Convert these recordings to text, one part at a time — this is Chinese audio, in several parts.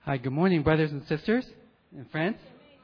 Hi, good morning, brothers and sisters and friends.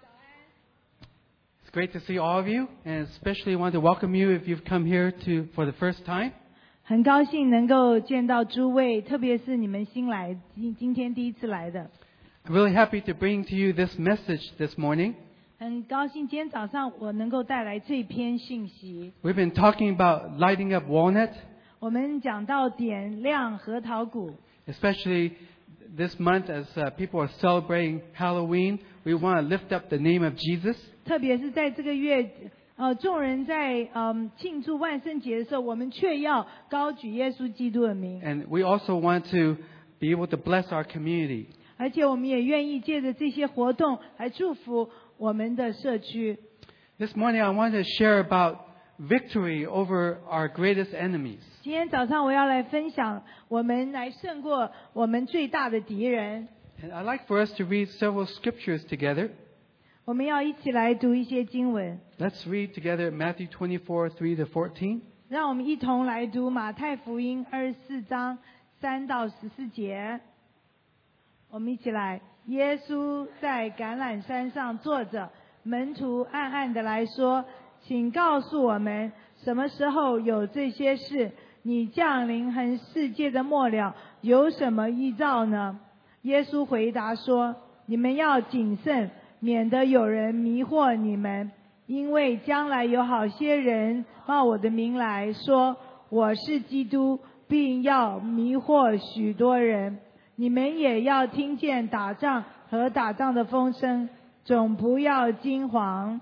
It's great to see all of you, and especially want to welcome you if you've come here for the first time. 很高兴能够见到诸位，特别是你们新来，今天第一次来的。 I'm really happy to bring to you this message this morning. 很高兴今天早上我能够带来这篇信息。 We've been talking about lighting up Walnut. 我们讲到点亮核桃谷。 Especially this month as people are celebrating Halloween, we want to lift up the name of Jesus. 特别是在这个月，众人在庆祝万圣节的时候，我们却要高举耶稣基督的名。 And we also want to be able to bless our community. 而且我们也愿意借着这些活动来祝福我们的社区。 This morning I want to share about victory over our greatest enemies. 今天早上我要来分享我们来胜过我们最大的敌人。 And I'd like for us to read several scriptures together. 我们要一起来读一些经文。 Let's read together Matthew 24:3-14. 让我们一同来读马太福音24章3到14节。我们一起来。耶稣在橄榄山上坐着，门徒暗暗的来说：请告诉我们，什么时候有这些事？你降临和世界的末了有什么预兆呢？耶稣回答说：你们要谨慎，免得有人迷惑你们，因为将来有好些人冒我的名来说我是基督，并要迷惑许多人。你们也要听见打仗和打仗的风声，总不要惊惶。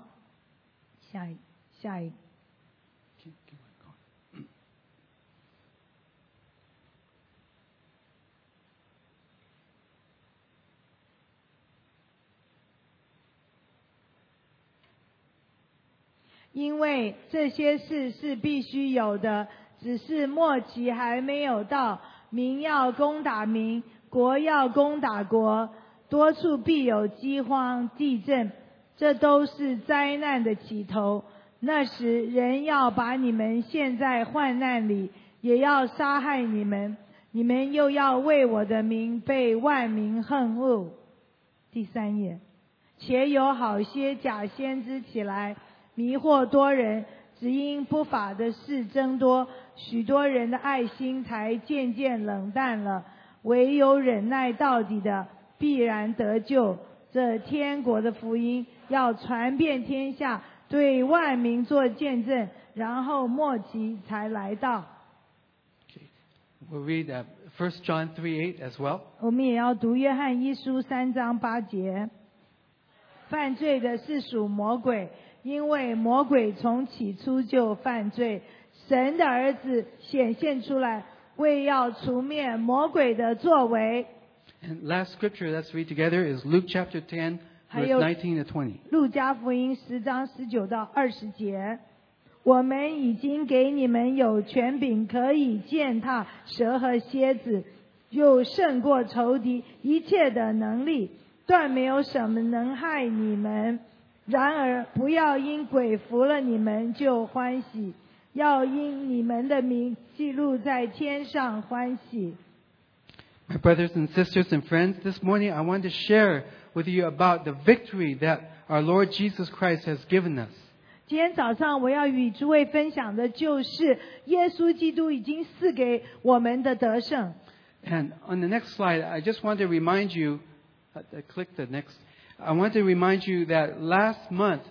下一个。因为这些事是必须有的，只是末期还没有到。民要攻打民，国要攻打国，多处必有饥荒、地震，这都是灾难的起头。那时人要把你们陷在患难里，也要杀害你们，你们又要为我的名被万民恨恶。第3页。且有好些假先知起来，迷惑多人，只因不法的事增多，许多人的爱心才渐渐冷淡了。唯有忍耐到底的，必然得救。这天国的福音要传遍天下，对万民做见证，然后末期才来到。 We'll read 1 John 3:8 as well. 我们也要读约翰一书3章8节。犯罪的是属魔鬼，因为魔鬼从起初就犯罪。神的儿子显现出来，为要除灭魔鬼的作为。 And last scripture let's read together is Luke chapter 10, verse 19-20. 路加福音10章19到20节。我们已经给你们有权柄，可以践踏蛇和蝎子，又胜过仇敌一切的能力，断没有什么能害你们。然而不要因鬼服了你们就欢喜，要因你们的名记录在天上欢喜。 My brothers and sisters and friends, this morning I want to share with you about the victory that our Lord Jesus Christ has given us. 今天早上我要与诸位分享的就是耶稣基督已经赐给我们的得胜。 And on the next slide, I just want to remind you, click the next. I want to remind you that last month,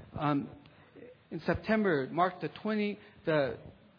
in September, marked the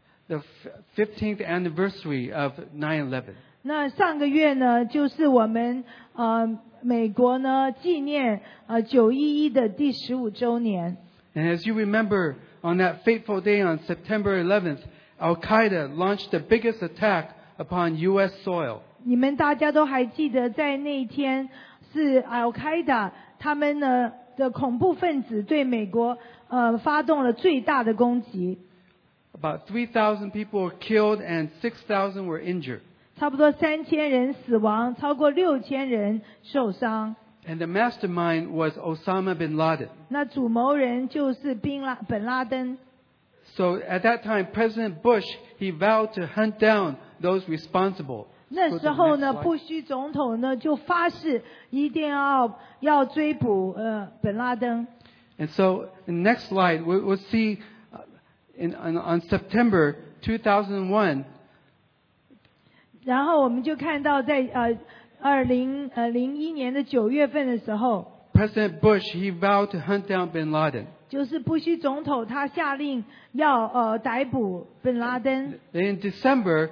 15th anniversary of 9/11. 那上个月呢，就是我们美国呢纪念911的第15周年。 And as you remember, on that fateful day on September 11th, Al-Qaeda launched the biggest attack upon U.S. soil. 你们大家都还记得，在那一天是 Al-Qaeda 他们呢的恐怖分子对美国发动了最大的攻击。 About 3,000 people were killed and 6,000 were injured. 差不多3000人死亡，超过6000人受伤。 And the mastermind was Osama bin Laden. 那主谋人就是本拉登。 So at that time, President Bush, he vowed to hunt down those responsible. 那时候呢，布希总统呢就发誓一定要追捕本拉登。 And so, in the next slide, we'll see on September 2001. 然后我们就看到在2001年的9月份的时候 President Bush, he vowed to hunt down bin Laden. 就是布希总统他下令要逮捕本拉登。 In December,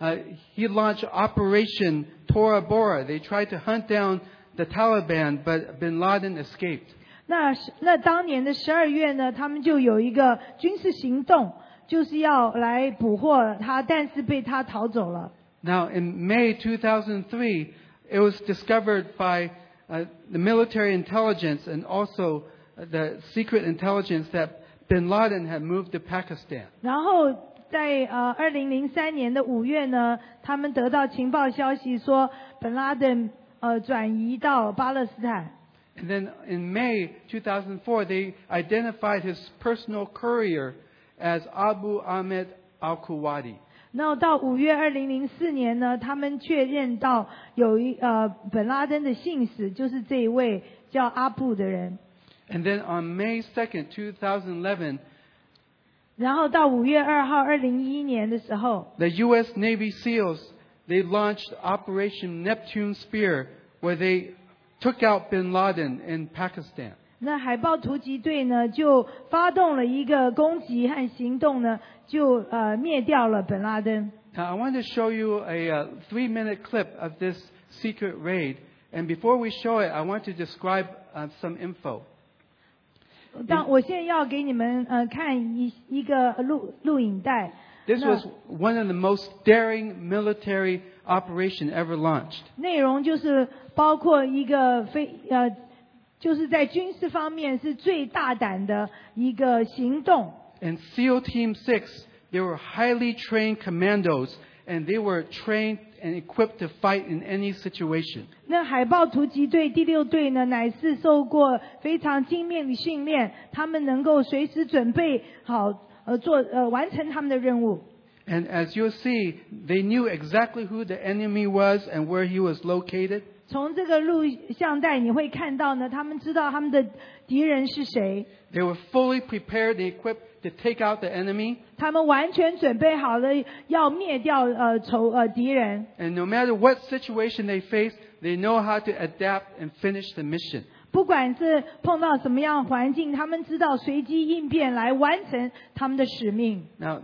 he launched Operation Tora Bora. They tried to hunt down the Taliban, but bin Laden escaped. 那当年的12月呢，他们就有一个军事行动，就是要来捕获他，但是被他逃走了。 Now, in May 2003, it was discovered by the military intelligence and also the secret intelligence that bin Laden had moved to Pakistan. 然后在2003年的5月呢，他们得到情报消息说本拉登转移到巴勒斯坦。 And then in May 2004, they identified his personal courier as Abu Ahmed al-Kuwati. 那到5月2004年呢，他们确认到有本拉登的信使，就是这一位叫阿布的人。 And then on May 2nd, 2011, 然后到5月2号2011年的时候 the U.S. Navy SEALs, they launched Operation Neptune Spear, where they took out bin Laden in Pakistan. 那海豹突击队呢就发动了一个攻击和行动呢，就灭掉了本拉登。 Now, I want to show you a 3-minute clip of this secret raid. And before we show it, I want to describe some info. 我现在要给你们看一个录影带。 This was one of the most daring military operation ever launched. 内容就是包括一个就是在军事方面是最大胆的一个行动。 And SEAL Team 6, they were highly trained commandos, and they were trained and equipped to fight in any situation. 那海豹突击队第6队呢，乃是受过非常精密的训练，他们能够随时准备好完成他们的任务。 And as you'll see, they knew exactly who the enemy was and where he was located. 从这个录像带你会看到呢，他们知道他们的敌人是谁。 They were fully prepared and equipped to take out the enemy. 他们完全准备好了要灭掉敌人。 And no matter what situation they face, they know how to adapt and finish the mission. 不管是碰到什么样的环境，他们知道随机应变来完成他们的使命。 Now,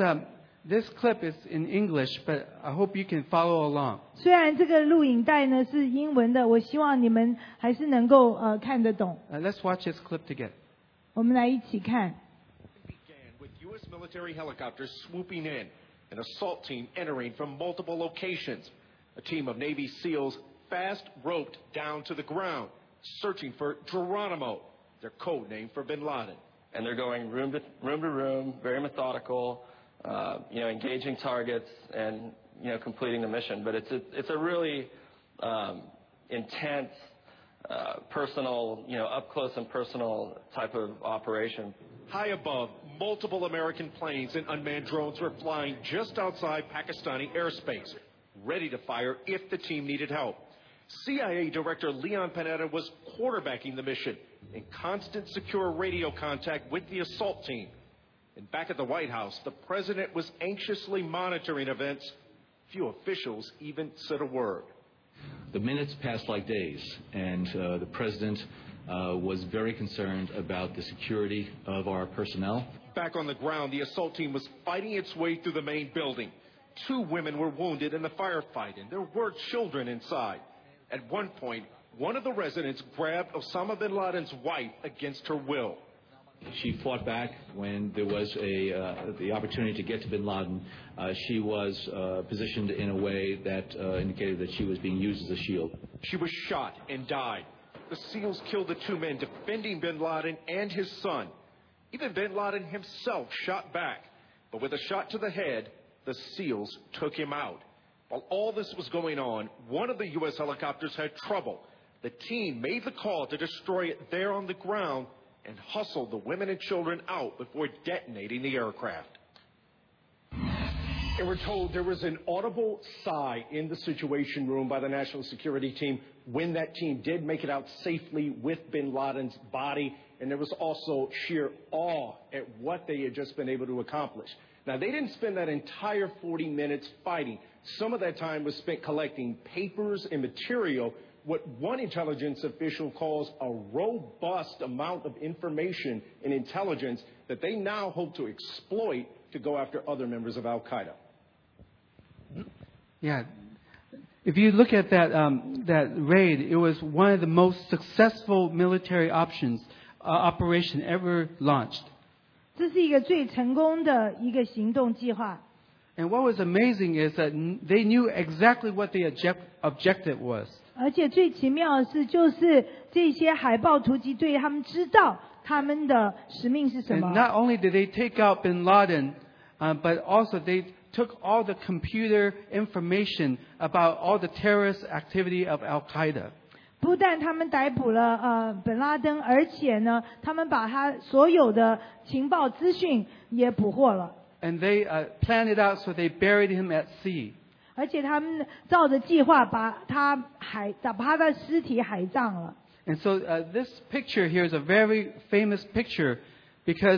this clip is in English, but I hope you can follow along. 虽然这个录影带呢是英文的，我希望你们还是能够看得懂。 Let's watch this clip together. 我们来一起看。 Began with U.S. military helicopters swooping in, an assault team entering from multiple locations. A team of Navy SEALs fast roped down to the ground, searching for Geronimo, their code name for bin Laden. And they're going room to room, very methodical. Engaging targets and completing the mission. But it's a really intense, personal, up close and personal type of operation. High above, multiple American planes and unmanned drones were flying just outside Pakistani airspace, ready to fire if the team needed help. CIA Director Leon Panetta was quarterbacking the mission in constant secure radio contact with the assault team. And back at the White House, the president was anxiously monitoring events. Few officials even said a word. The minutes passed like days, and the president was very concerned about the security of our personnel. Back on the ground, the assault team was fighting its way through the main building. 2 women were wounded in the firefight, and there were children inside. At one point, one of the residents grabbed Osama bin Laden's wife against her will. She fought back when there was the opportunity to get to bin Laden. She was positioned in a way that indicated that she was being used as a shield. She was shot and died. The SEALs killed the 2 men defending bin Laden and his son. Even bin Laden himself shot back. But with a shot to the head, the SEALs took him out. While all this was going on, one of the U.S. helicopters had trouble. The team made the call to destroy it there on the ground and hustled the women and children out before detonating the aircraft. And we're told there was an audible sigh in the Situation Room by the National Security Team when that team did make it out safely with bin Laden's body. And there was also sheer awe at what they had just been able to accomplish. Now, they didn't spend that entire 40 minutes fighting. Some of that time was spent collecting papers and material, what one intelligence official calls a robust amount of information and intelligence that they now hope to exploit to go after other members of Al-Qaeda. Yeah. If you look at that raid, it was one of the most successful military operation ever launched. 这是一个最成功的一个行动计划。 And what was amazing is that they knew exactly what the objective was. 而且最奇妙的是，就是这些海豹突击队，他们知道他们的使命是什 And 么。 not only did they take out bin Laden, but also they took all the computer information about all the terrorist activity of Al-Qaeda. 不但他们逮捕了本拉登，而且呢，他们把他所有的情报资讯也捕获了。 And they planned it out so they buried him at sea. 而且他们照着计划把他的尸体海葬了。 And so this picture here is a very famous picture because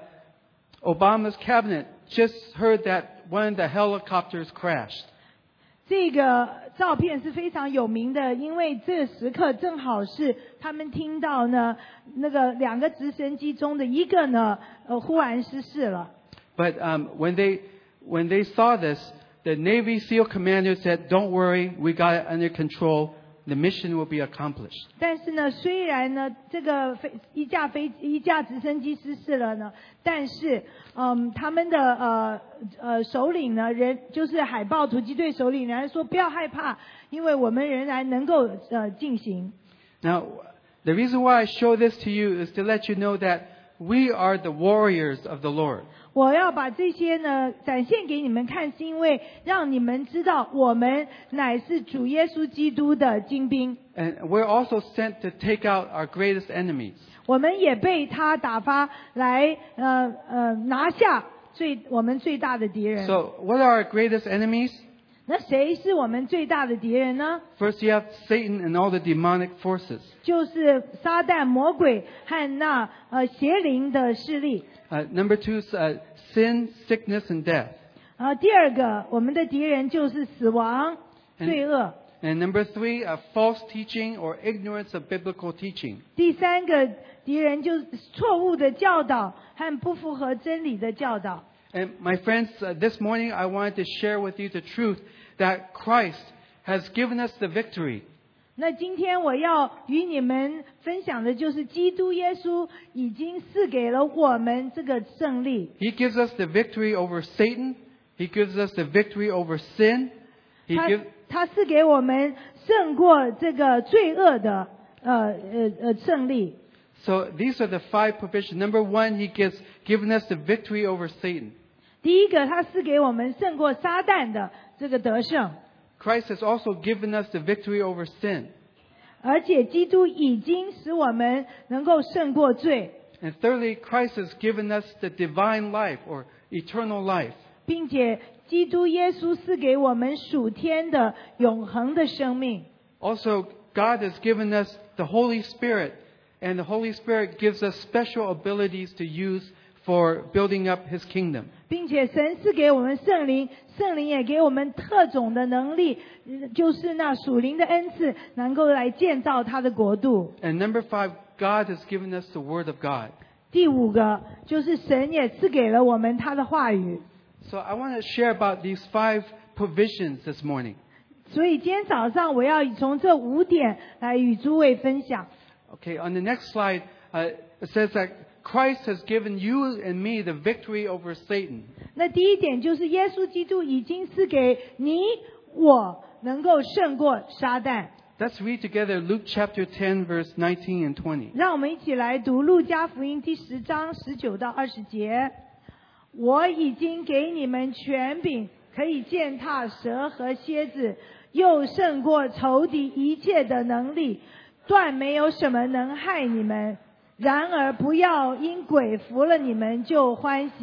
Obama's cabinet just heard that one of the helicopters crashed. 这个照片是非常有名的，因为这个时刻正好是他们听到呢，那个2个直升机中的一个呢，忽然失事了。 But when they saw this, the Navy SEAL commander said, "Don't worry, we got it under control. The mission will be accomplished." 但是呢，虽然呢这个一架直升机失事了呢，但是他们的首领呢，就是海豹突击队首领仍然说不要害怕，因为我们仍然能够进行。 Now, the reason why I show this to you is to let you know that we are the warriors of the Lord. 我要把这些呢展现给你们看，是因为让你们知道我们乃是主耶稣基督的精兵。 And we're also sent to take out our greatest enemies. 我们也被他打发来拿下我们最大的敌人。 So, what are our greatest enemies? 那谁是我们最大的敌人呢？ First, you have Satan and all the demonic forces. 就是撒旦、魔鬼和那邪灵的势力。 Number 2 is sin, sickness, and death. 第二个，我们的敌人就是死亡、罪恶。 And number 3, false teaching or ignorance of biblical teaching. 第三个敌人就是错误的教导和不符合真理的教导。 And my friends, this morning I wanted to share with you the truth that Christ has given us the victory. 那今天我要与你们分享的就是基督耶稣已经赐给了我们这个胜利。 He gives us the victory over Satan. He gives us the victory over sin. 他赐给我们胜过这个罪恶的胜利。 So these are the 5 provisions. Number 1, He given us the victory over Satan. 第一个，他赐给我们胜过撒旦的这个得胜。 Christ has also given us the victory over sin. 而且基督已经使我们能够胜过罪。 And thirdly, Christ has given us the divine life or eternal life. 并且基督耶稣赐给我们属天的永恒的生命。 Also, God has given us the Holy Spirit, and the Holy Spirit gives us special abilities to use for building up His kingdom. 并且神赐给我们圣灵，圣灵也给我们特种的能力，就是那属灵的恩赐，能够来建造他的国度。 And number 5, God has given us the Word of God. 第五个就是神也赐给了我们他的话语。 So I want to share about these 5 provisions this morning. 所以今天早上我要从这5点来与诸位分享。 Okay, on the next slide, it says that Christ has given you and me the victory over Satan. 那第一点就是耶稣基督已经赐给你我能够胜过撒旦。 Let's read together Luke chapter 10, verse 19 and 20. 让我们一起来读路加福音第10章19到20节。我已经给你们权柄，可以践踏蛇和蝎子，又胜过仇敌一切的能力，断没有什么能害你们。然而不要因鬼服了你们就欢喜，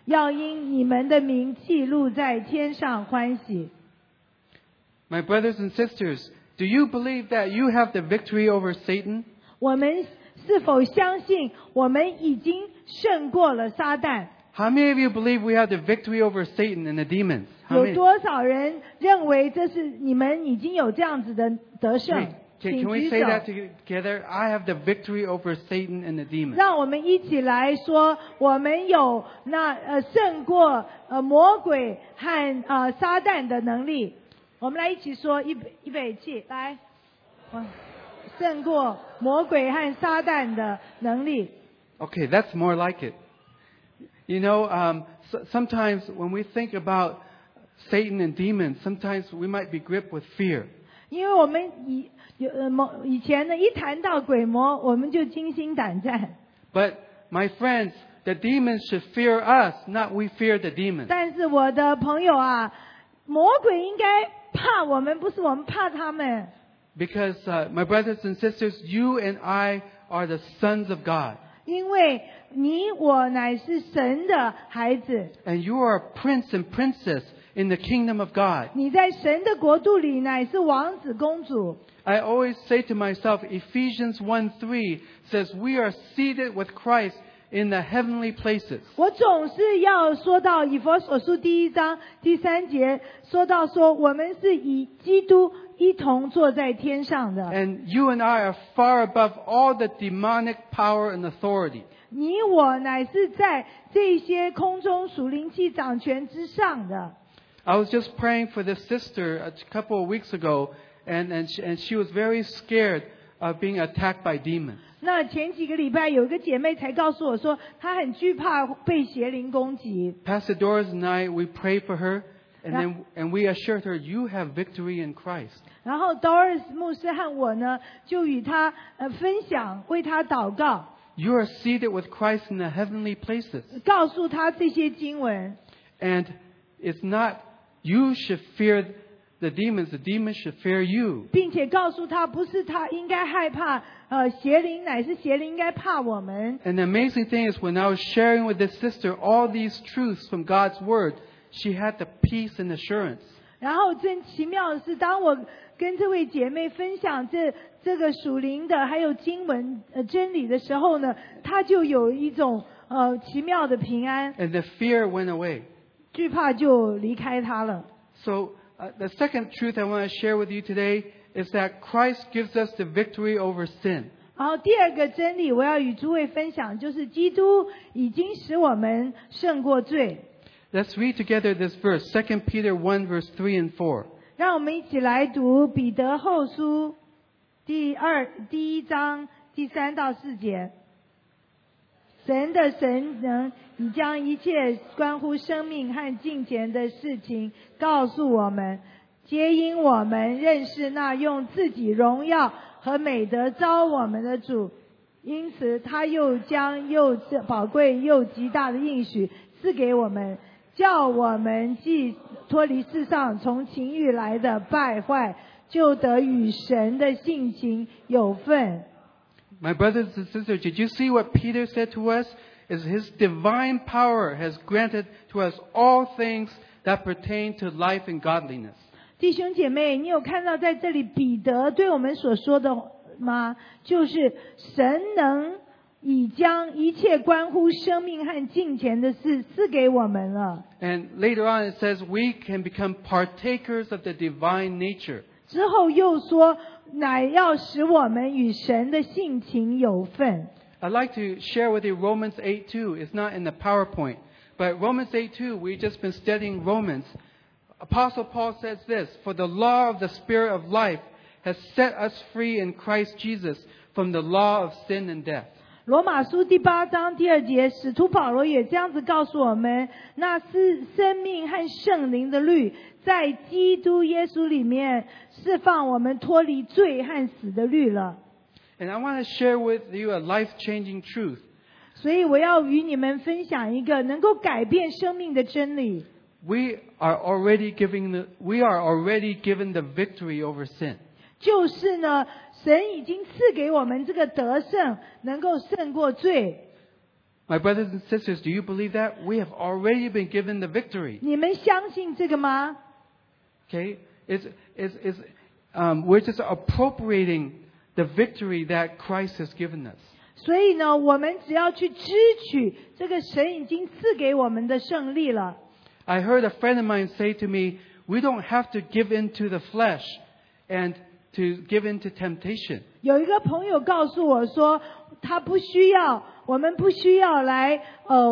要因你们的名记录在天上欢喜。 My brothers and sisters, do you believe that you have the victory over Satan? 我们是否相信我们已经胜过了撒旦？ How many of you believe we have the victory over Satan and the demons? How 有 many? 多少人认为这是你们已经有这样子的得胜？ Can 请 we 举 say 手。 that together? I have the victory over Satan and the demons. 让我们一起来说，我们有胜过魔鬼和撒旦的能力。我们来一起说，预备起来，胜过魔鬼和撒旦的能力。 Okay, that's more like it. You know, sometimes when we think about Satan and demons, sometimes we might be gripped with fear. 因为我们以前呢，一谈到鬼魔，我们就惊心胆战。 But my friends, the demons should fear us, not we fear the demons. 但是我的朋友啊，魔鬼应该怕我们，不是我们怕他们。 Because, my brothers and sisters, you and I are the sons of God. 因为你我乃是神的孩子， And you are a prince and princess in the kingdom of God. 你在神的国度里乃是王子公主。 I always say to myself, Ephesians 1:3 says we are seated with Christ in the heavenly places. 我总是要说到以弗所书1章第3节，说到说我们是以基督一同坐在天上的。 And you and I are far above all the demonic power and authority. 你我乃是在这些空中属灵气掌权之上的。 I was just praying for this sister a couple of weeks ago, and she was very scared of being attacked by demons. 那前几个礼拜有一个姐妹才告诉我说，她很惧怕被邪灵攻击。 Pastor Doris and I, we prayed for her, and we assured her, you have victory in Christ. 然后 Doris 牧师和我呢，就与她分享，为她祷告， You are seated with Christ in the heavenly places. 告诉她这些经文。 And it's not you should fear the demons should fear you. 并且告诉她，不是她应该害怕邪灵，乃是邪灵应该怕我们。 And the amazing thing is when I was sharing with this sister all these truths from God's Word, she had the peace and assurance. 然后真奇妙的是，当我跟这位姐妹分享这个属灵的还有经文真理的时候呢，她就有一种奇妙的平安， And the fear went away. 惧怕就离开她了。 So the second truth I want to share with you today is that Christ gives us the victory over sin. 然后第二个真理我要与诸位分享，就是基督已经使我们胜过罪。 Let's read together this verse, 2 Peter 1, verse 3 and 4. 让我们一起来读彼得后书第1章第3到4节。神的神能已将一切关乎生命和金钱的事情告诉我们，皆因我们认识那用自己荣耀和美德招我们的主，因此他又将又宝贵又极大的应许赐给我们，叫我们既脱离世上从情欲来的败坏，就得与神的性情有份。 My brothers and sisters, did you see what Peter said to us? Is his divine power has granted to us all things that pertain to life and godliness. 弟兄姐妹，你有看到在这里彼得对我们所说的吗？就是神能已将一切关乎生命和金钱的事赐给我们了。 And later on it says we can become partakers of the divine nature. 之后又说，乃要使我们与神的性情有份。 I'd like to share with you Romans 8:2. It's not in the PowerPoint, but Romans 8:2, we've just been studying Romans. Apostle Paul says this, for the law of the Spirit of life has set us free in Christ Jesus from the law of sin and death. 罗马书第8章第2节，使徒保罗也这样子告诉我们，那是生命和圣灵的律，在基督耶稣里面释放我们脱离罪和死的律了。 And I want to share with you a life-changing truth. 所以我要与你们分享一个能够改变生命的真理。 We are already given the victory over sin. 就是呢，神已经赐给我们这个得胜，能够胜过罪。 My brothers and sisters, do you believe that? We have already been given the victory. 你们相信这个吗？ Okay? We're just appropriating the victory that Christ has given us. 所以呢，我们只要去支取这个神已经赐给我们的胜利了。 I heard a friend of mine say to me, we don't have to give in to the flesh and to give in to temptation. 有一个朋友告诉我说，我们不需要来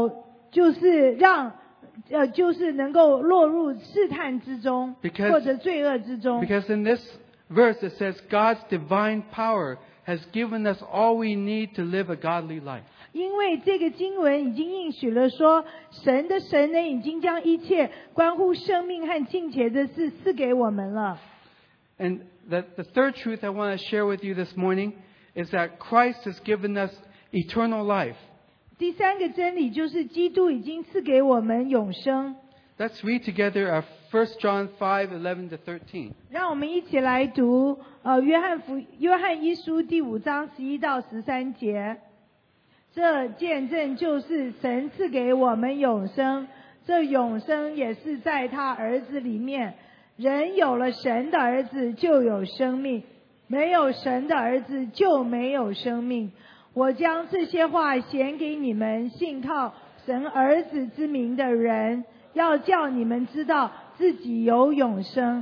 就是能够落入试探之中，或者罪恶之中。 Because in this verse it says God's divine power has given us all we need to live a godly life. 因为这个经文已经应许了说，神呢已经将一切关乎生命和敬虔的事赐给我们了。 And the third truth I want to share with you this morning is that Christ has given us eternal life. 第三个真理就是基督已经赐给我们永生。 Let's read together 1 John 5:11 to 13. 让我们一起来读约翰一书第5章11到13节。这见证就是神赐给我们永生，这永生也是在他儿子里面。人有了神的儿子就有生命，没有神的儿子就没有生命。我将这些话显给你们信靠神儿子之名的人，要叫你们知道自己有永生。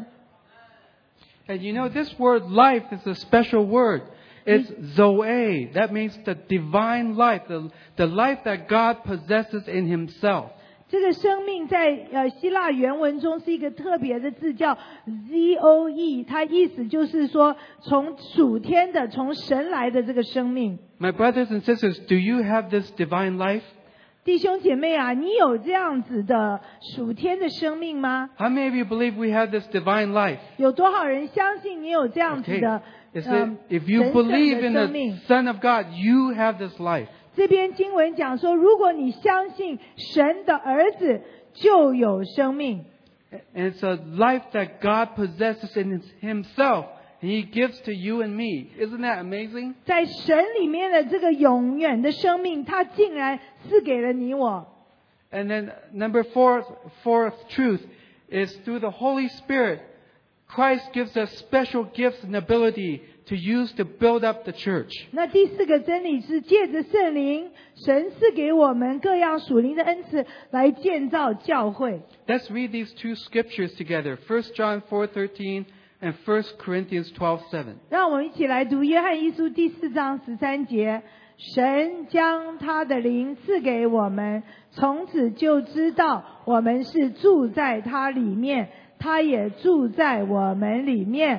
And you know, this word life is a special word. It's Zoe. That means the divine life, the life that God possesses in Himself. 这个生命在希腊原文中是一个特别的字，叫 Zoe， 它意思就是说从属天的、从神来的这个生命。 My brothers and sisters, do you have this divine life? 弟兄姐妹啊，你有这样子的属天的生命吗？ How many of you believe we have this divine life? 有多少人相信你有这样子 Okay. 的 If you 神圣 believe 的 in 生 the 命？ Son of God, you have this life. 这边经文讲说，如果你相信神的儿子，就有生命。 And it's a life that God possesses in Himself, and He gives to you and me. Isn't that amazing? 在神里面的这个永远的生命，他竟然赐给了你我。 And then number fourth truth is through the Holy Spirit, Christ gives us special gifts and ability to use to build up the church. 那第四个真理是借着圣灵，神赐给我们各样属灵的恩赐来建造教会。 Let's read these two scriptures together, 1 John 4:13 and 1 Corinthians 12:7. 让我们一起来读约翰一书第4章13节。神将他的灵赐给我们，从此就知道我们是住在他里面，他也住在我们里面。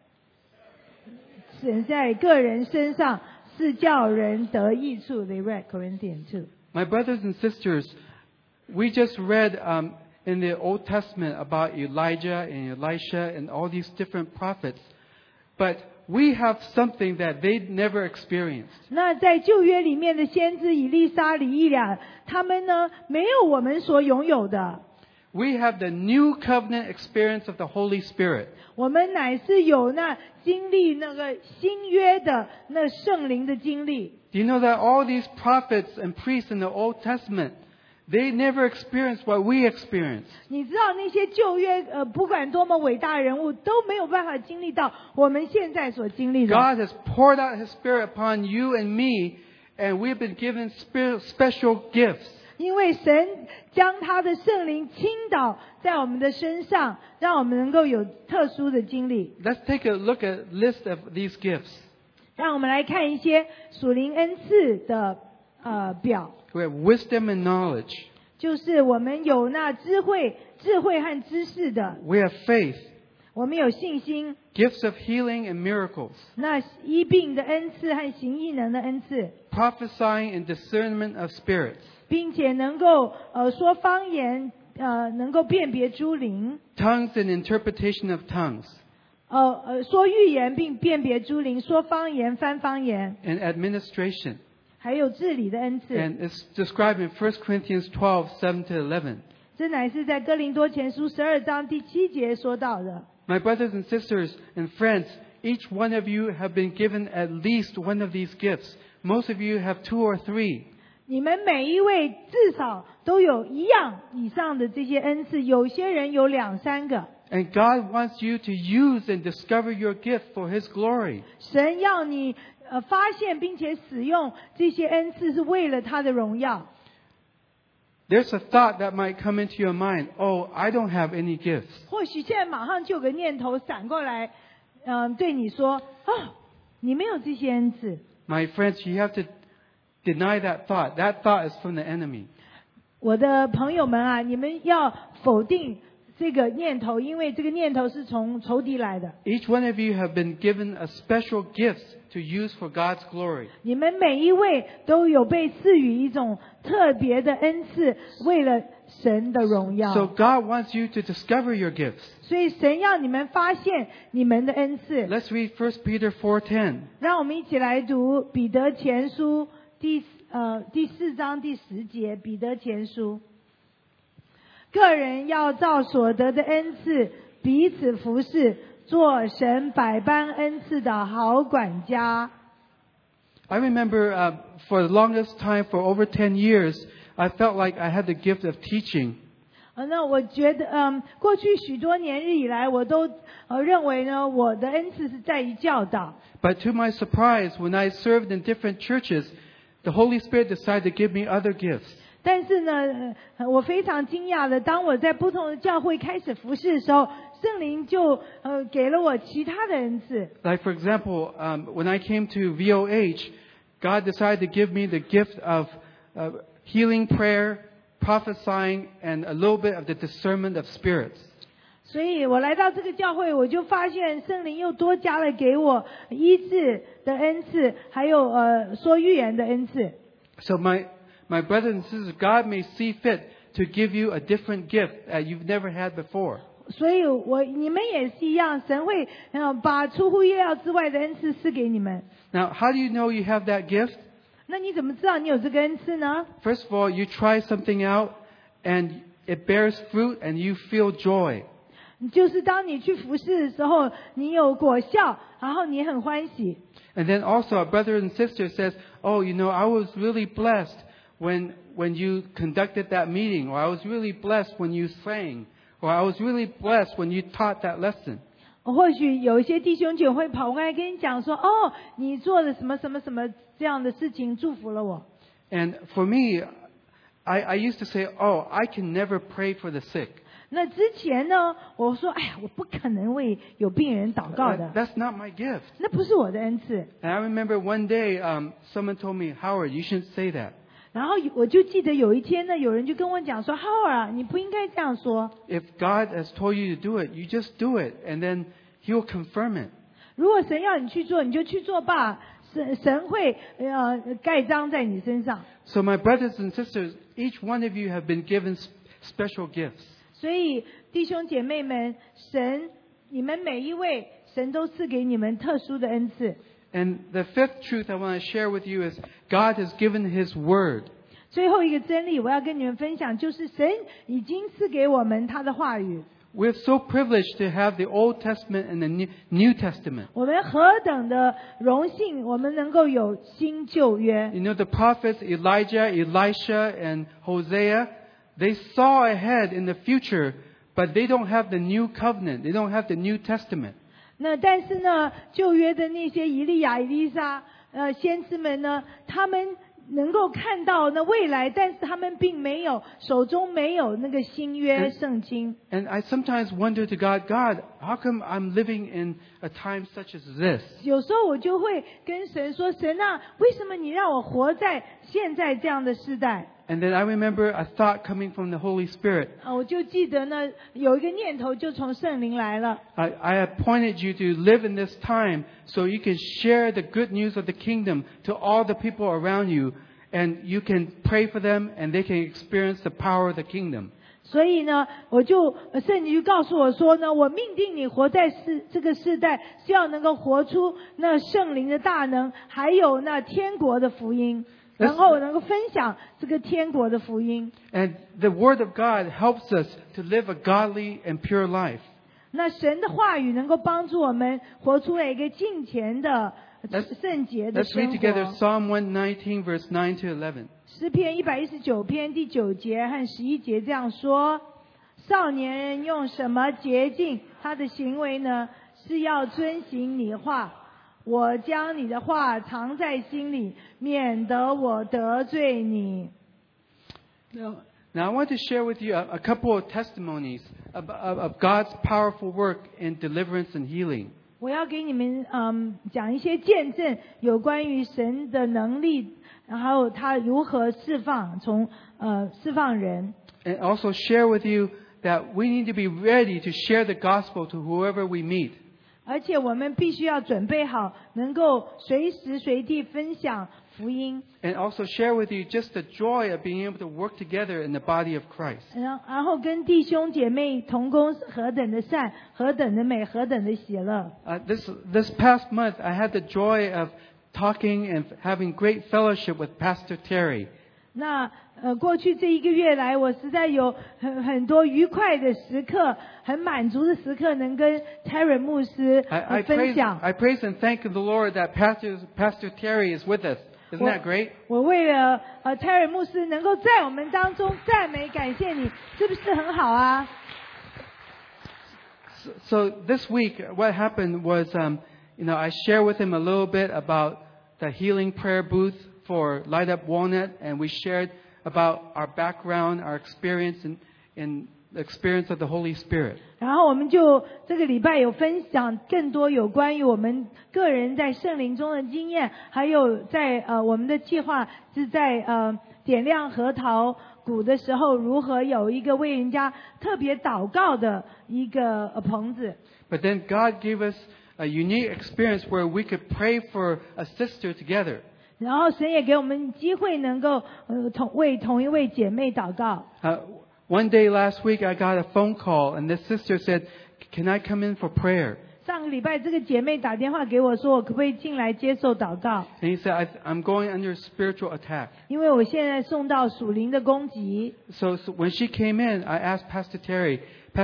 神在个人身上是叫人得益处。They read Corinthians 2. My brothers and sisters, we just read in the Old Testament about Elijah and Elisha and all these different prophets. But we have something that they never experienced. 那在旧约里面的先知以利沙、以利亚，他们呢没有我们所拥有的。 We have the new covenant experience of the Holy Spirit. 我们乃是有那经历那个新约的那圣灵的经历。 Do you know that all these prophets and priests in the Old Testament, they never experienced what we experienced? 你知道那些旧约不管多么伟大的人物，都没有办法经历到我们现在所经历的。 God has poured out His Spirit upon you and me, and we've been given special gifts. 因为神将他的圣灵倾倒在我们的身上，让我们能够有特殊的经历。 Let's take a look at a list of these gifts. 让我们来看一些属灵恩赐的表， We have wisdom and knowledge. 就是我们有那智慧和知识的， We have faith, 我们有信心， gifts of healing and miracles, 那医病的恩赐和行异能的恩赐， prophesying and discernment of spirits, 并且能够说方言，能够辨别诸灵， tongues and interpretation of tongues, 说预言并辨别诸灵，说方言翻方言， and administration. 还有治理的恩赐。 And it's described in 1 Corinthians 12:7 to 11. 这乃是在哥林多前书12章第7节说到的。 My brothers and sisters and friends, each one of you have been given at least one of these gifts. Most of you have 2 or 3. 你们每一位至少都有一样以上的这些恩赐，有些人有2、3个。 And God wants you to use and discover your gift for His glory. 神要你发现并且使用这些恩赐，是为了他的荣耀。 There's a thought that might come into your mind, oh, I don't have any gifts. 或许现在马上就有个念头闪过来，对你说，你没有这些恩赐。 My friends, you have to deny that thought. That thought is from the enemy. 我的朋友们啊，你们要否定这个念头，因为这个念头是从仇敌来的。 Each one of you have been given a special gift to use for God's glory. 你们每一位都有被赐予一种特别的恩赐，为了神的荣耀。 So God wants you to discover your gifts. 所以神要你们发现你们的恩赐。 Let's read 1 Peter 4:10. 让我们一起来读彼得前书第4章第10节。彼得前书，个人要照所得的恩赐彼此服侍，做神百般恩赐的好管家。 I remember for the longest time, for over 10 years, I felt like I had the gift of teaching. 那我觉得过去许多年日以来，我都认为呢，我的恩赐是在于教导。 But to my surprise, when I served in different churches, the Holy Spirit decided to give me other gifts. 但是呢，我非常惊讶的，当我在不同的教会开始服侍的时候，圣灵就给了我其他的恩赐。 Like for example, when I came to VOH, God decided to give me the gift of healing prayer, prophesying, and a little bit of the discernment of spirits. 所以我来到这个教会，我就发现圣灵又多加了给我医治的恩赐，还有说预言的恩赐。 So my brothers and sisters, God may see fit to give you a different gift that you've never had before. 所以你们也是一样，神会把出乎意料之外的恩赐赐给你们。 Now, how do you know you have that gift? 那你怎么知道你有这个恩赐呢？ First of all, you try something out and it bears fruit and you feel joy. 就是当你去服侍的时候，你有果效，然后你很欢喜。 And then also a brother and sister says, oh, you know, I was really blessed when you conducted that meeting, or I was really blessed when you sang, or I was really blessed when you taught that lesson. 或许有一些弟兄姐妹会跑过来跟你讲说，你做了什么什么什么这样的事情，祝福了我。 And for me, I used to say, oh, I can never pray for the sick. 那之前呢，我说，我不可能为有病人祷告的， That's not my gift. 那不是我的恩赐。 And I remember one day, someone told me, Howard, you shouldn't say that. 然后我就记得有一天呢，有人就跟我讲说，浩尔，你不应该这样说。 If God has told you to do it, you just do it, and then He will confirm it. 如果神要你去做，你就去做吧，神会盖章在你身上。 So my brothers and sisters, each one of you have been given special gifts. 所以弟兄姐妹们，你们每一位，神都赐给你们特殊的恩赐。 And the fifth truth I want to share with you is God has given His Word. 最后一个真理，我要跟你们分享，就是神已经赐给我们他的话语。 We're so privileged to have the Old Testament and the New Testament. 我们何等的荣幸，我们能够有新旧约。 You know, the prophets Elijah, Elisha, and Hosea, they saw ahead in the future, but they don't have the new covenant. They don't have the New Testament. 那但是呢，旧约的那些以利亚、以利沙先知们呢，他们能够看到那未来，但是他们并没有手中没有那个新约圣经。 And I sometimes wonder to God, how come I'm living in a time such as this? 有时候我就会跟神说，神啊，为什么你让我活在现在这样的时代？ And then I remember a thought coming from the Holy Spirit. 我就记得呢，有一个念头就从圣灵来了。 I appointed you to live in this time so you can share the good news of the kingdom to all the people around you, and you can pray for them and they can experience the power of the kingdom. 所以呢，圣经就告诉我说呢，我命定你活在这个世代，是要能够活出那圣灵的大能，还有那天国的福音。然后我能够分享这个天国的福音。 And the Word of God helps us to live a godly and pure life. 那神的话语能够帮助我们活出了一个敬虔的圣洁的 Let's 生 read together 活。 Psalm 119, verse 9 to 11. 诗篇119篇第9节和11节这样说：少年人用什么洁净他的行为呢？是要遵行你话。我将你的话藏在心里，免得我得罪你。 Now, I want to share with you a couple of testimonies of God's powerful work in deliverance and healing. 我要给你们讲一些见证，有关于神的能力，还有他如何释放释放人。 And also share with you that we need to be ready to share the gospel to whoever we meet. 而且我们必须要准备好，能够随时随地分享福音。 And also share with you just the joy of being able to work together in the body of Christ. 然后跟弟兄姐妹同工是何等的善，何等的美，何等的喜乐。 This past month, I had the joy of talking and having great fellowship with Pastor Terry. 那过去这1个月来，我实在有很多愉快的时刻，很满足的时刻，能跟 Terry 牧师分享。 I praise and thank the Lord that Pastor Terry is with us. Isn't that great? 我为了Terry 牧师能够在我们当中赞美感谢你，是不是很好啊？ So this week, what happened was, I shared with him a little bit about the healing prayer booth for Light Up Walnut, and we shared about our background, our experience in the experience of the Holy Spirit. 然后我们就这个礼拜有分享更多有关于我们个人在圣灵中的经验，还有在我们的计划是在点亮核桃谷的时候，如何有一个为人家特别祷告的一个棚子。 But then God gave us a unique experience where we could pray for a sister together. 然后神也给我们机会能够为同一位姐妹祷告。 One day last week, I got a phone call, and this sister said, "Can I come in for prayer?" 上个礼拜这个姐妹打电话给我说，我可不可以进来接受祷告？ And he said, "I'm going under spiritual attack." 因为我现在受到属灵的攻击。 So when she came in, I asked Pastor Terry,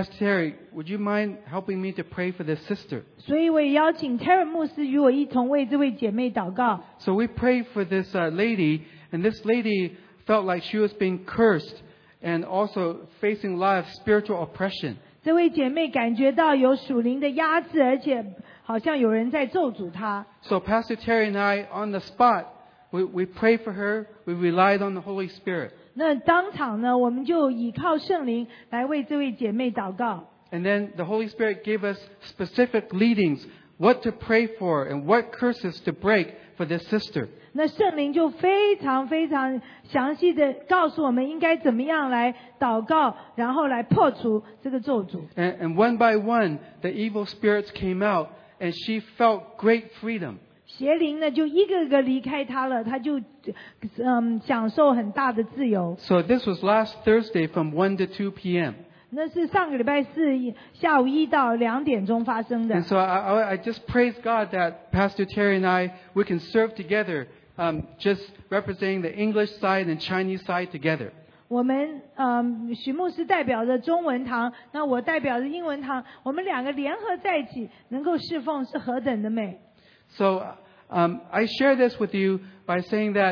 would you mind helping me to pray for this sister? 所以我也邀請 Terry 牧師與我一同為這位姐妹禱告。 So we prayed for this lady, and this lady felt like she was being cursed and also facing a lot of spiritual oppression. 這位姐妹感覺到有屬靈的壓制，而且好像有人在咒詛她。 So Pastor Terry and I, on the spot, we prayed for her. We relied on the Holy Spirit. 那當場呢，我們就倚靠聖靈來為這位姐妹禱告。 And then the Holy Spirit gave us specific leadings, what to pray for and what curses to break for this sister. 那聖靈就非常非常詳細的告訴我們應該怎麼樣來禱告，然後來破除這個咒詛。 And one by one, the evil spirits came out, and she felt great freedom. 邪靈呢就一個個離開她了，她就享受很大的自由。 So this was last Thursday from 1 to 2 p.m. 那是上個禮拜四下午1到2點鐘發生的。 And so I just praise God that Pastor Terry and I, we can serve together, just representing the English side and Chinese side together. 我們許牧師代表着中文堂，那我代表着英文堂，我們兩個聯合在一起，能夠侍奉是何等的美。 So I share this with you by saying that,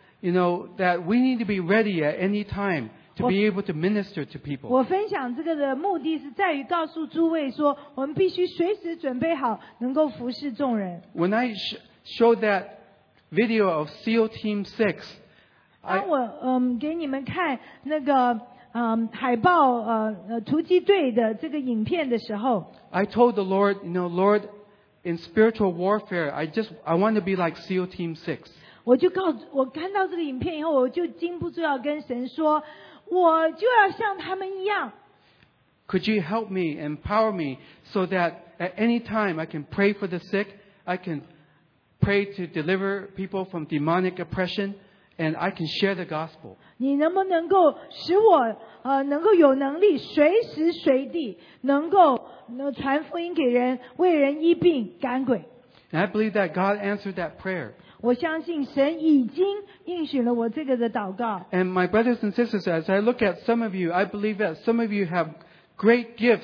that we need to be ready at any time to be able to minister to people. 我分享這個的目的是在於告訴諸位說，我們必須隨時準備好，能夠服侍眾人。 When I showed that video of SEAL Team 6, 當我給你們看那個海豹突擊隊的這個影片的時候， I told the Lord, Lord, in spiritual warfare, I want to be like SEAL Team 6. 我看到這個影片以後，我就禁不住要跟神說，我就要像他們一樣。 Could you help me, empower me, so that at any time I can pray for the sick, I can pray to deliver people from demonic oppression, and I can share the gospel. 你能不能夠使我能夠有能力隨時隨地能夠傳福音給人，為人醫病趕鬼？ And I believe that God answered that prayer. 我相信神已經應許了我這個的禱告。 And my brothers and sisters, as I look at some of you, I believe that some of you have great gifts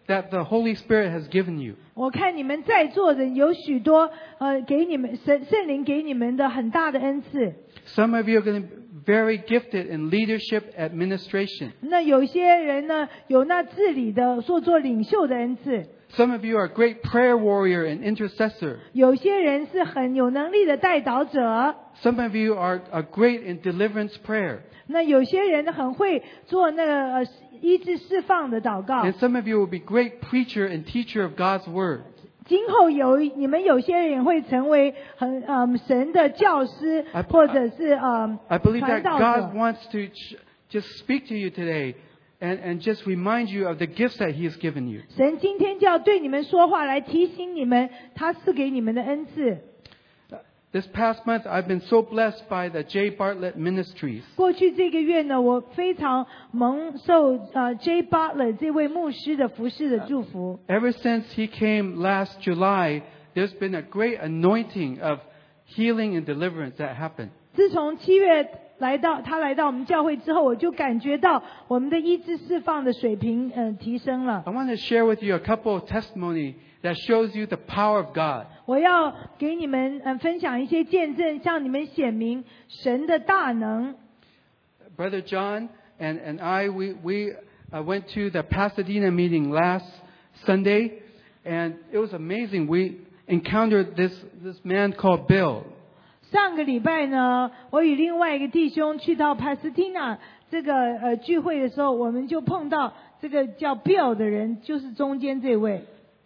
that the Holy Spirit has given you. 我看你们在座的有许多给你们圣灵给你们的很大的恩赐。 Some of you are going to be very gifted in leadership administration. 那有些人呢有那治理的做领袖的恩赐， Some of you are a great prayer warrior and intercessor. 有些人是很有能力的代祷者， Some of you are great in deliverance prayer. 那有些人很会做那个医治释放的祷告。 And some of you will be great preacher and teacher of God's word. 今后你们有些人也会成为神的教师，或者是 I believe 传 that 道 God 者。 wants to just speak to you today and just remind you of the gifts that He has given you. 神今天就要对你们说话，来提醒你们他赐给你们的恩赐。 This past month, I've been so blessed by the J. Bartlett Ministries. 过去这个月呢，我非常蒙受J. Bartlett 这位牧师的服侍的祝福。 Ever since he came last July, there's been a great anointing of healing and deliverance that happened. 自从7月他来到我们教会之后，我就感觉到我们的医治释放的水平提升了。 I want to share with you a couple of testimony that shows you the power of God. 我要给你们分享一些见证，向你们显明神的大能。 Brother John and I, we went to the Pasadena meeting last Sunday, and it was amazing. We encountered this man called Bill. 上个礼拜呢，我与另外一个弟兄去到 Pasadena 这个聚会的时候，我们就碰到这个叫 Bill 的人，就是中间这位。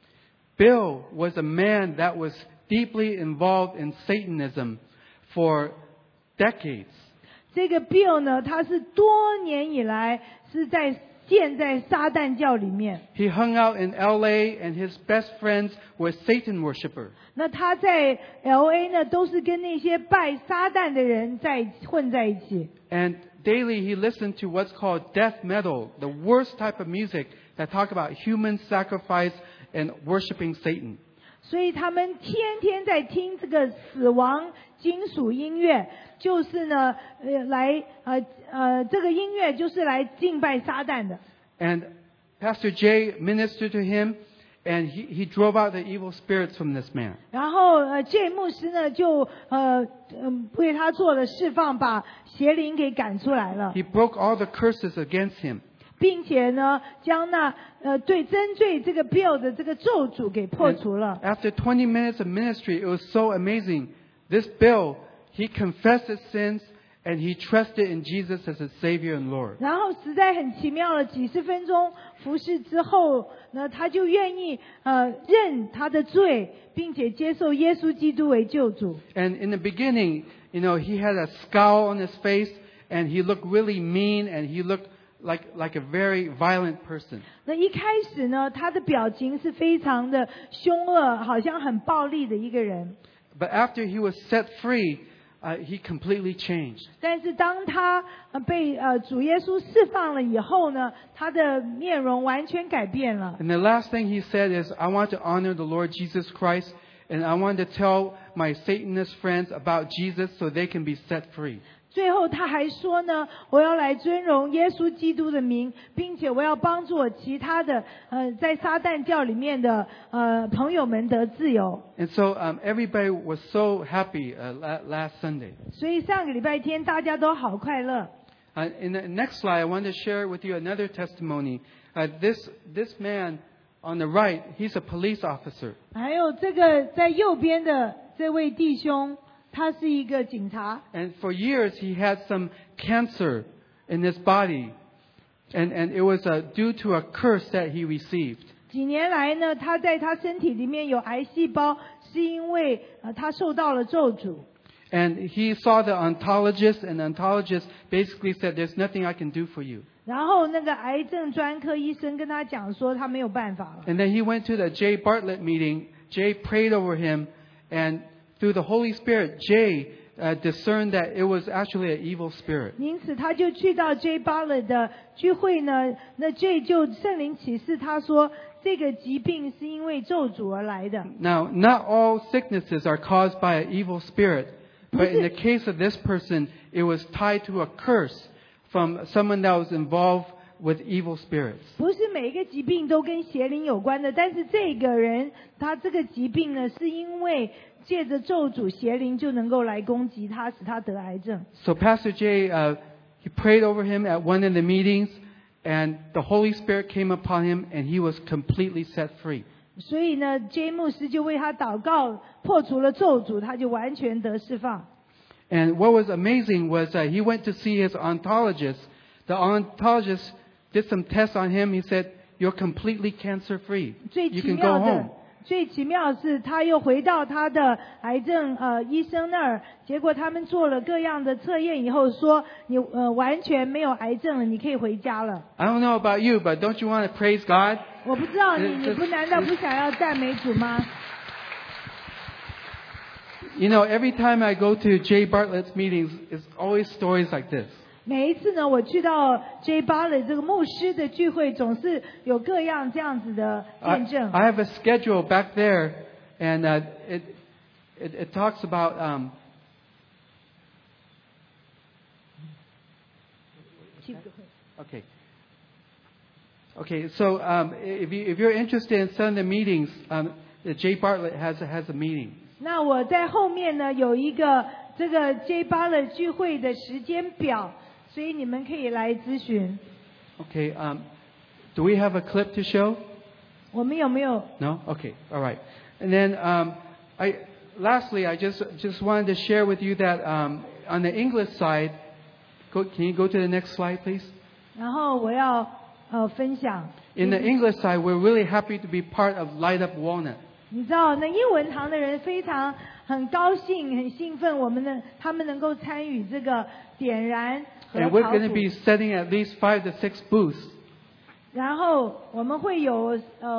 Bill was a man that was deeply involved in Satanism for decades. 这个 Bill 呢，他是多年以来是陷在撒旦教里面。 He hung out in LA, and his best friends were Satan worshipers. 那他在 LA 呢，都是跟那些拜撒旦的人混在一起。 And daily he listened to what's called death metal, the worst type of music that talk about human sacrifice and worshiping Satan. 所以他们天天在听这个死亡金属音乐，就是呢，这个音乐就是来敬拜撒旦的。 And Pastor Jay ministered to him, and he drove out the evil spirits from this man. 然后J 牧师呢就为他做了释放，把邪灵给赶出来了， He broke all the curses against him. 并且呢将那针对这个 Bill 的这个咒诅给破除了。 After 20 minutes of ministry, it was so amazing. This Bill, he confessed his sins, and he trusted in Jesus as his Savior and Lord. 然后实在很奇妙了，几十分钟服侍之后呢，他就愿意认他的罪，并且接受耶稣基督为救主。 And in the beginning, he had a scowl on his face, and he looked really mean, and he looked like a very violent person. 那一开始呢，他的表情是非常的凶恶，好像很暴力的一个人。 But after he was set free, he completely changed. 但是当他被主耶稣释放了以后呢，他的面容完全改变了。 And the last thing he said is, I want to honor the Lord Jesus Christ, and I want to tell my Satanist friends about Jesus so they can be set free. 最后他还说呢，我要来尊荣耶稣基督的名，并且我要帮助我其他的在撒旦教里面的朋友们得自由。 And so everybody was so happy last Sunday. 所以上个礼拜天大家都好快乐。 In the next slide, I want to share with you another testimony. This man on the right, he's a police officer. 还有这个在右边的这位弟兄，他是一个警察。 And for years, he had some cancer in his body. And it was due to a curse that he received. 几年来呢，他在他身体里面有癌细胞，是因为他受到了咒诅。 And he saw the oncologist, and the oncologist basically said, there's nothing I can do for you. 然后那个癌症专科医生跟他讲说，他没有办法了。 And then he went to the J. Bartlett meeting. Jay prayed over him, and through the Holy Spirit, Jay discerned that it was actually an evil spirit. 因此他就去到 J. Bartlett 的聚会呢，那 J 就圣灵启示他说，这个疾病是因为咒诅而来的。 Now, not all sicknesses are caused by an evil spirit, but in the case of this person, it was tied to a curse from someone that was involved with evil spirits. 不是每一个疾病都跟邪灵有关的，但是这个人他这个疾病呢，是因为借着咒诅邪灵就能够来攻击他，使他得癌症。 So Pastor Jay, he prayed over him at one of the meetings, and the Holy Spirit came upon him, and he was completely set free. 所以呢 ，J 牧师就为他祷告，破除了咒诅，他就完全得释放。 And what was amazing was that he went to see his ontologist. The ontologist did some tests on him. He said, "You're completely cancer-free. 最 You 奇 can go 妙的 home." 最奇妙的是，他又回到他的癌症医生那儿，结果他们做了各样的测验以后说，你完全没有癌症了，你可以回家了。 I don't know about you, but don't you want to praise God? 我不知道你不难道不想要赞美主吗？ You know, every time I go to Jay Bartlett's meetings, it's always stories like this. 每一次呢，我去到 J 巴勒这个牧师的聚会，总是有各样这样子的见证。 I have a schedule back there, and it talks about Okay. So if you're interested in some of the meetings, Jay Bartlett has a meeting. 那我在后面呢有一个这个 J 巴勒聚会的时间表，所以你们可以来咨询。 Okay. Do we have a clip to show? 我们有没有？ No? Okay. All right. And then lastly, I just wanted to share with you that on the English side, can you go to the next slide, please? 然后我要分享。 In the English side, we're really happy to be part of Light Up Walnut. 你知道，那英文堂的人很高兴、很兴奋，他们能够参与这个点燃和 And we're 考 going to 古。 be setting at least 5 to 6 booths. 然后我们会有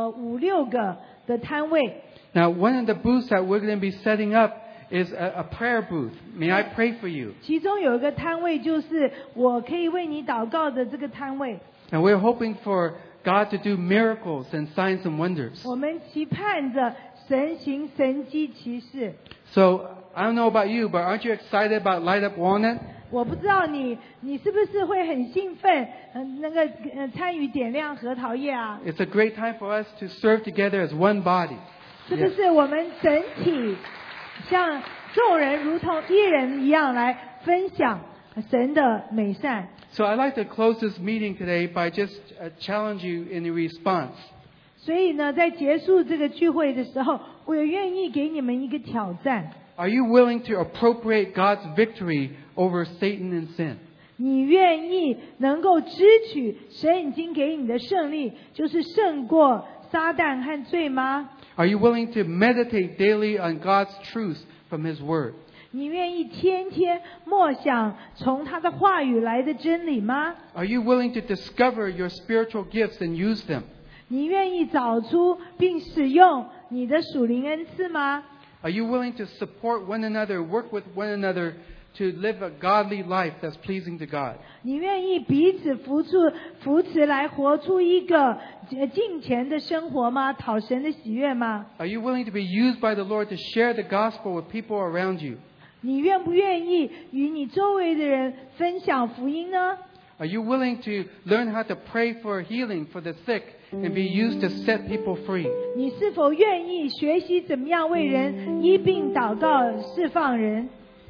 5-6个的摊位。 Now, one of the booths that we're going to be setting up is a prayer booth. May I pray for you? 其中有一个摊位就是我可以为你祷告的这个摊位。 And we're hoping for God to do miracles and signs and wonders. 我们期盼着神行神迹奇事。 So, I don't know about you, but aren't you excited about Light Up Walnut? 我不知道你是不是会很兴奋，参与点亮核桃叶啊？ It's a great time for us to serve together as one body. 是不是我们整体像众人如同一人一样来分享神的美善？ So I'd like to close this meeting today by just challenge you in the response. 所以呢，在结束这个聚会的时候，我也愿意给你们一个挑战。 Are you willing to appropriate God's victory over Satan and sin? 你愿意能够支取神已经给你的胜利，就是胜过撒旦和罪吗？ Are you willing to meditate daily on God's truth from His Word? 你愿意天天默想从他的话语来的真理吗？ Are you willing to discover your spiritual gifts and use them? 你愿意找出并使用你的属灵恩赐吗？ Are you willing to support one another, work with one another to live a godly life that's pleasing to God? 你愿意彼此扶持来活出一个敬虔的生活吗？讨神的喜悦吗？ Are you willing to be used by the Lord to share the gospel with people around you? 你愿不愿意与你周围的人分享福音呢？ Are you willing to learn how to pray for healing for the sick and be used to set people free? 你是否愿意学习怎么样为人医病祷告、释放人？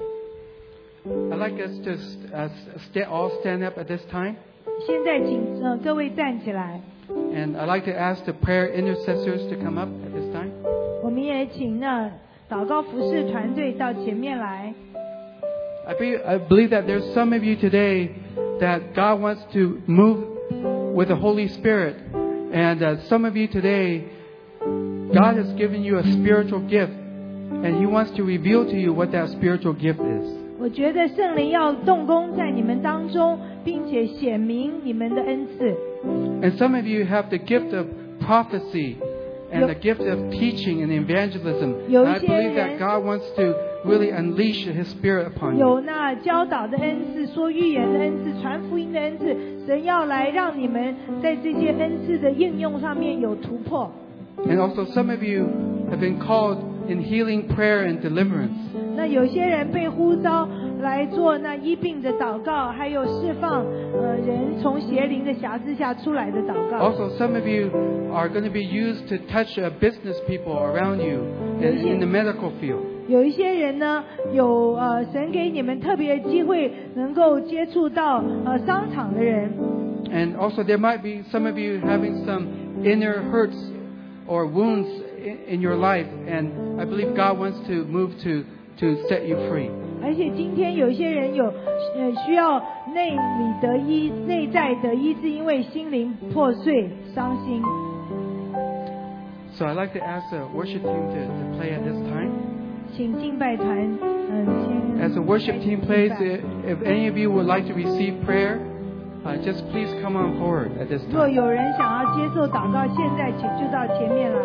I'd like us to all stand up at this time. 现在请各位站起来， And I'd like to ask the prayer intercessors to come up at this time. 我们也请祷告服侍团队到前面来。 I believe that there's some of you today that God wants to move with the Holy Spirit. And some of you today, God has given you a spiritual gift. And He wants to reveal to you what that spiritual gift is. 我觉得圣灵要动工在你们当中，并且显明你们的恩赐。 And some of you have the gift of prophecy and the gift of teaching and evangelism. And I believe that God wants to really unleash His Spirit upon 有 you. 那教导的恩赐、说预言的恩赐、传福音的恩赐，神要来让你们在这些恩赐的应用上面有突破。 And also some of you have been called in healing prayer and deliverance. 那有些人被呼召来做那医病的祷告，还有释放人从邪灵的辖制下出来的祷告。 Also, some of you are going to be used to touch business people around you in the medical field. 有一些人呢，有神给你们特别的机会，能够接触到商场的人。 And also, there might be some of you having some inner hurts or wounds in your life, and I believe God wants to move to set you free. 而且今天有一些人有需要内里得医、内在得医治，因为心灵破碎、伤心。 So I'd like to ask the worship team to play at this time. 请敬拜团先。 As the worship team plays, if any of you would like to receive prayer, just please come on forward at this 若 time. 有人想要接受祷告，现在请就到前面来。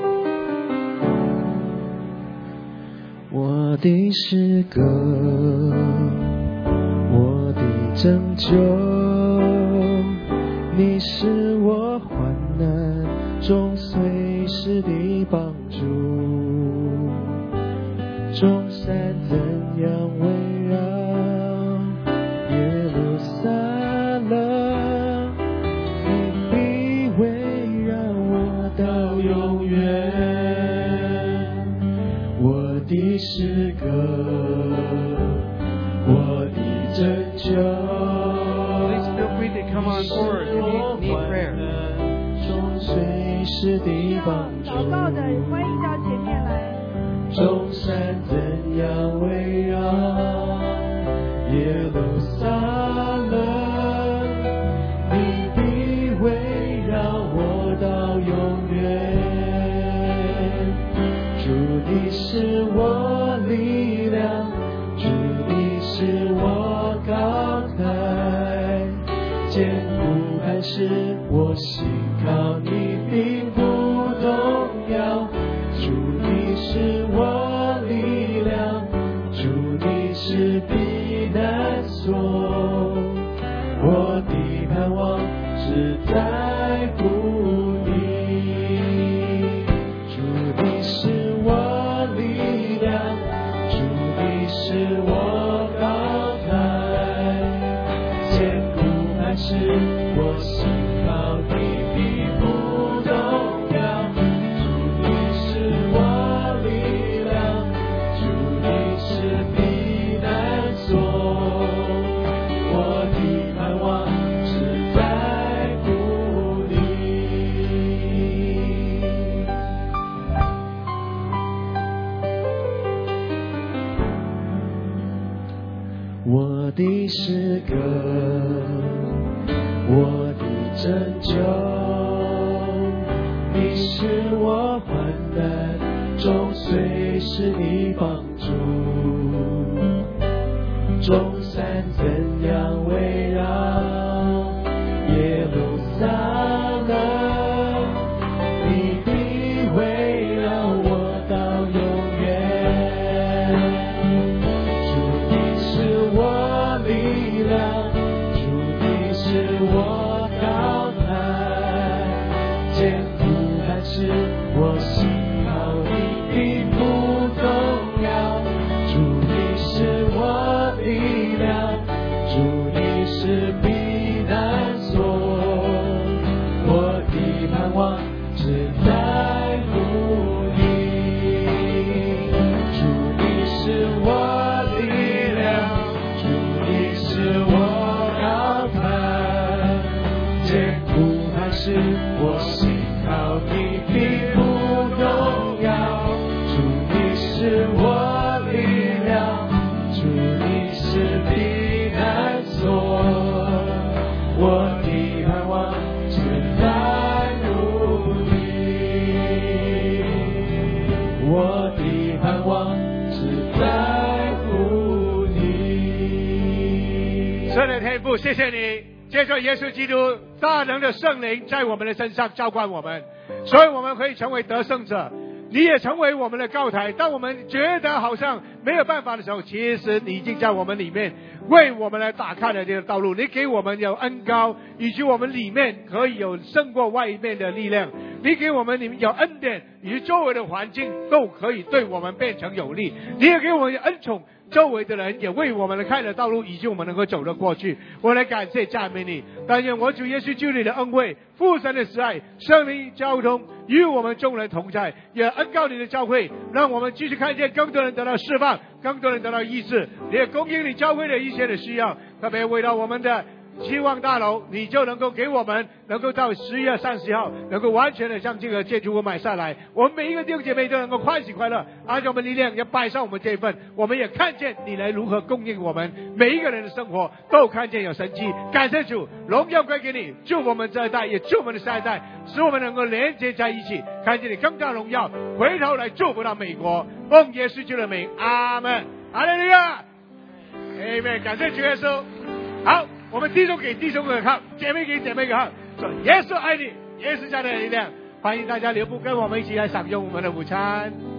我的诗歌，我的拯救，你是我患难中随时的帮助。众山怎样围绕耶路撒冷，你必围绕我到永远。我的诗歌，我的拯救， Please feel free to come on forward if you need prayer. 中随时的帮助。 祷告的欢迎到前面来。 众山怎样围绕耶路撒冷，你必围绕我到永远。主你是我力量，主你是我高台，坚固磐石，我信靠你并不动摇。主你是我力量，主你是避难所，我的盼望只在乎你。主你是我力量，主你是我高台，坚固磐石，我信靠你必不动摇。我的诗歌，我的拯救，你是我患难中随时的帮助。众山怎样围绕耶路撒冷，你必围绕我到永远。主你是我力量，主你是我高台，坚固磐石，我信靠你并不动摇。主你是我力量，主你是避难所，我的盼望只在乎你。主你是我力量，主你是我高台，坚固磐石，我信靠你并不动摇。主你是我力量，主你是避难所，我的盼望只在乎你，我的盼望只在乎你。 神的天父，谢谢你，借着耶稣基督大能的圣灵在我们的身上浇灌我们，所以我们可以成为得胜者。你也成为我们的高台，当我们觉得好像没有办法的时候，其实你已经在我们里面为我们来打开了这个道路。你给我们有恩膏，以及我们里面可以有胜过外面的力量。 你给我们你们有恩典，与周围的环境都可以对我们变成有利。你也给我们恩宠，周围的人也为我们开了道路，以及我们能够走得过去。我来感谢赞美你，但愿我主耶稣基督的恩惠、父神的慈爱、圣灵交通与我们众人同在，也恩膏你的教会，让我们继续看见更多人得到释放，更多人得到医治，也供应你教会的一切的需要，特别为了我们的希望大楼，你就能够给我们能够到11月30号能够完全的将这个建筑物买下来，我们每一个弟兄姐妹都能够欢喜快乐，按照我们力量也摆上我们这一份，我们也看见你来如何供应我们每一个人的生活，都看见有神迹。感谢主，荣耀归给你，祝福我们这一代，也祝福我们的下一代，使我们能够连接在一起，看见你更大荣耀，回头来祝福到美国，奉耶稣基督的名，阿们，哈利路亚，阿们，感谢主耶稣。好，我们弟兄给弟兄个号，姐妹给姐妹个号，说耶稣爱你，耶稣家的力量，欢迎大家留步跟我们一起来享用我们的午餐。